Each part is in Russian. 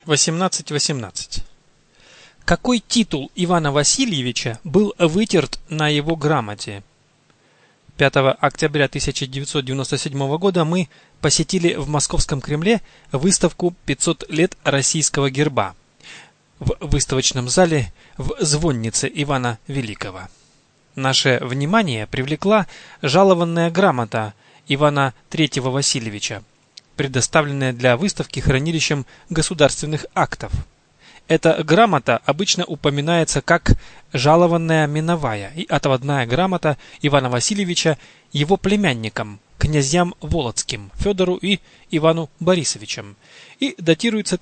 1818. Какой титул Ивана Васильевича был вытерт на его грамоте? 5 октября 1997 года мы посетили в Московском Кремле выставку «500 лет российского герба» в выставочном зале в звоннице Ивана Великого. Наше внимание привлекла жалованная грамота Ивана III Васильевича, предоставленная для выставки хранилищем государственных актов. Эта грамота обычно упоминается как жалованная миновая и отводная грамота Ивана Васильевича его племянникам, князьям Володским, Федору и Ивану Борисовичам, и датируется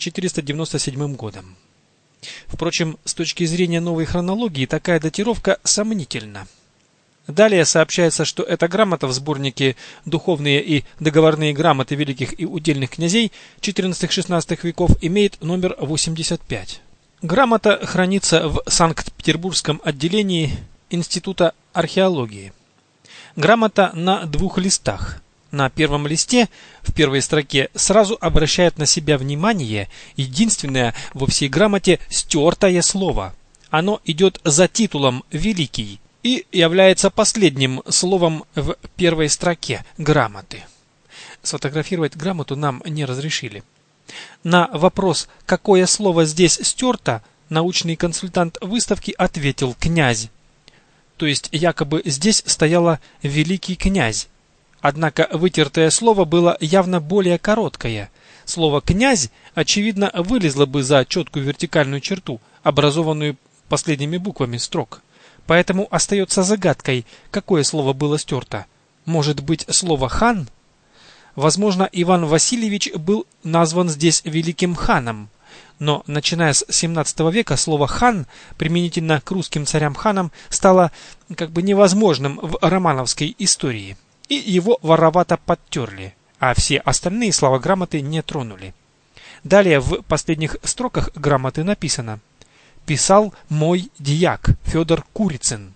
1497 годом. Впрочем, с точки зрения новой хронологии, такая датировка сомнительна. Далее сообщается, что эта грамота в сборнике «Духовные и договорные грамоты великих и удельных князей XIV-XVI веков» имеет номер 85. Грамота хранится в Санкт-Петербургском отделении Института археологии. Грамота на 2 листах. На первом листе, в первой строке, сразу обращает на себя внимание единственное во всей грамоте стертое слово. Оно идет за титулом «Великий» и является последним словом в первой строке грамоты. Сфотографировать грамоту нам не разрешили. На вопрос, какое слово здесь стерто, научный консультант выставки ответил «князь». То есть якобы здесь стояло «великий князь». Однако вытертое слово было явно более короткое. Слово «князь» очевидно вылезло бы за четкую вертикальную черту, образованную последними буквами строк. Поэтому остается загадкой, какое слово было стерто. Может быть, слово «хан»? Возможно, Иван Васильевич был назван здесь великим ханом. Но, начиная с 17 века, слово «хан» применительно к русским царям-ханам стало невозможным в романовской истории. И его воровато подтерли, а все остальные слова грамоты не тронули. Далее в последних строках грамоты написано: «Писал мой дьяк Федор Курицын»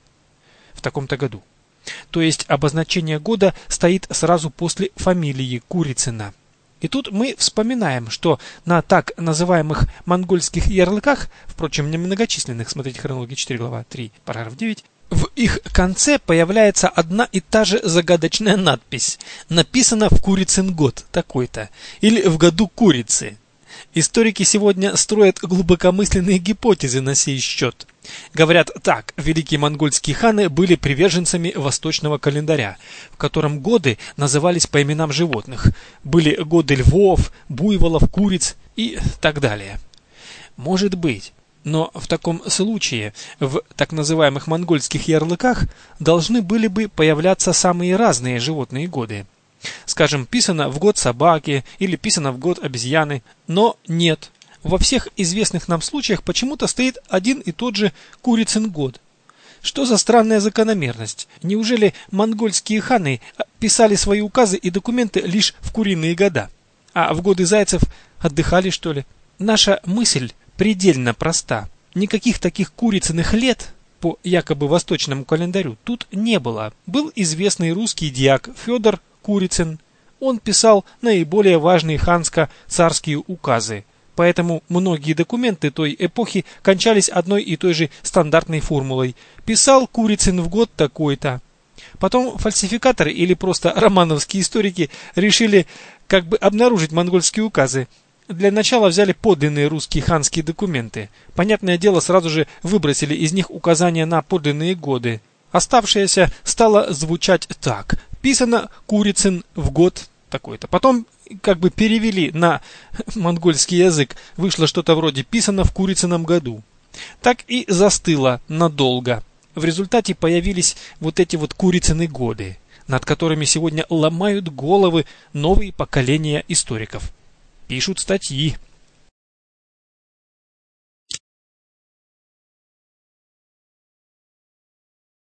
в таком-то году. То есть обозначение года стоит сразу после фамилии Курицына. И тут мы вспоминаем, что на так называемых монгольских ярлыках, впрочем, немногочисленных, смотрите хронология 4, глава 3, параграф 9, в их конце появляется одна и та же загадочная надпись. Написано в Курицын год такой-то, или в году курицы. Историки сегодня строят глубокомысленные гипотезы на сей счет. Говорят так: великие монгольские ханы были приверженцами восточного календаря, в котором годы назывались по именам животных. Были годы львов, буйволов, куриц и так далее. Может быть. Но в таком случае в так называемых монгольских ярлыках должны были бы появляться самые разные животные годы. Скажем, писано в год собаки или писано в год обезьяны. Но нет. Во всех известных нам случаях почему-то стоит один и тот же Курицын год. Что за странная закономерность? Неужели монгольские ханы писали свои указы и документы лишь в куриные года? А в годы зайцев отдыхали, что ли? Наша мысль предельно проста. Никаких таких Курицыных лет по якобы восточному календарю тут не было. Был известный русский дьяк Федор Курицын. Он писал наиболее важные ханско-царские указы. Поэтому многие документы той эпохи кончались одной и той же стандартной формулой. Писал Курицын в год такой-то. Потом фальсификаторы или просто романовские историки решили обнаружить монгольские указы. Для начала взяли подлинные русские ханские документы. Понятное дело, сразу же выбросили из них указания на подлинные годы. Оставшееся стало звучать так: писано Курицын в год такой-то. Потом перевели на монгольский язык. Вышло что-то вроде писано в Курицыном году. Так и застыло надолго. В результате появились эти Курицыны годы, над которыми сегодня ломают головы новые поколения историков. Пишут статьи.